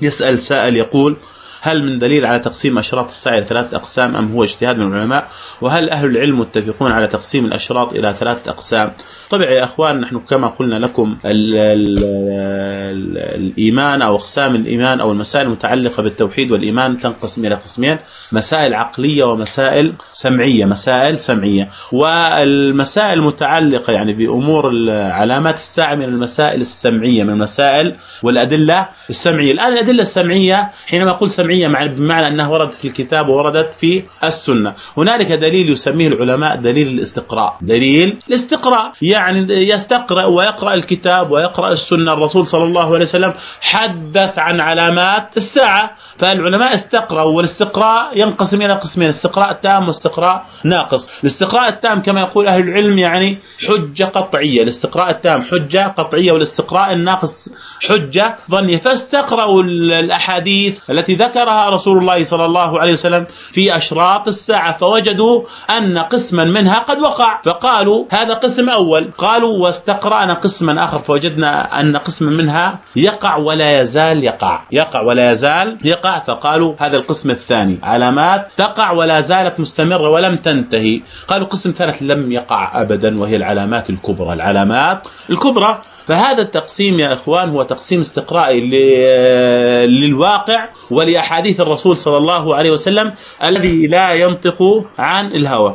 يسأل سائل يقول: هل من دليل على تقسيم أشراط الساعة إلى 3 أقسام أم هو اجتهاد من العلماء؟ وهل أهل العلم متفقون على تقسيم الأشراط إلى 3 أقسام؟ طبعا يا أخوان، نحن كما قلنا لكم الإيمان أو أقسام الإيمان أو المسائل المتعلقة بالتوحيد والإيمان تنقسم إلى قسمين: مسائل عقلية ومسائل سمعية. مسائل سمعية، والمسائل المتعلقة يعني بأمور علامات الساعة من المسائل السمعية، من المسائل والأدلة السمعية. الآن الأدلة السمعية حينما أقول سمعية بمعنى أنها وردت في الكتاب ووردت في السنة. هنالك دليل يسميه العلماء دليل الاستقراء. دليل الاستقراء يعني يستقرأ ويقرأ الكتاب ويقرأ السنة. الرسول صلى الله عليه وسلم حدث عن علامات الساعة، فالعلماء استقرأوا، والاستقراء ينقسم إلى قسمين: استقراء تام واستقراء ناقص. الاستقراء التام كما يقول أهل العلم يعني حجة قطعية. الاستقراء التام حجة قطعية، والاستقراء الناقص حجة ظنية. فاستقرأوا الأحاديث التي ذكرها رسول الله صلى الله عليه وسلم في أشراط الساعة، فوجدوا أن قسما منها قد وقع، فقالوا هذا قسم أول. قالوا واستقرأنا قسما آخر فوجدنا أن قسما منها يقع ولا يزال يقع، يقع ولا يزال يقع، فقالوا هذا القسم الثاني: علامات تقع ولا زالت مستمرة ولم تنتهي. قالوا قسم ثالث لم يقع أبدا، وهي العلامات الكبرى. العلامات الكبرى. فهذا التقسيم يا إخوان هو تقسيم استقرائي للواقع ولأحاديث الرسول صلى الله عليه وسلم الذي لا ينطق عن الهوى.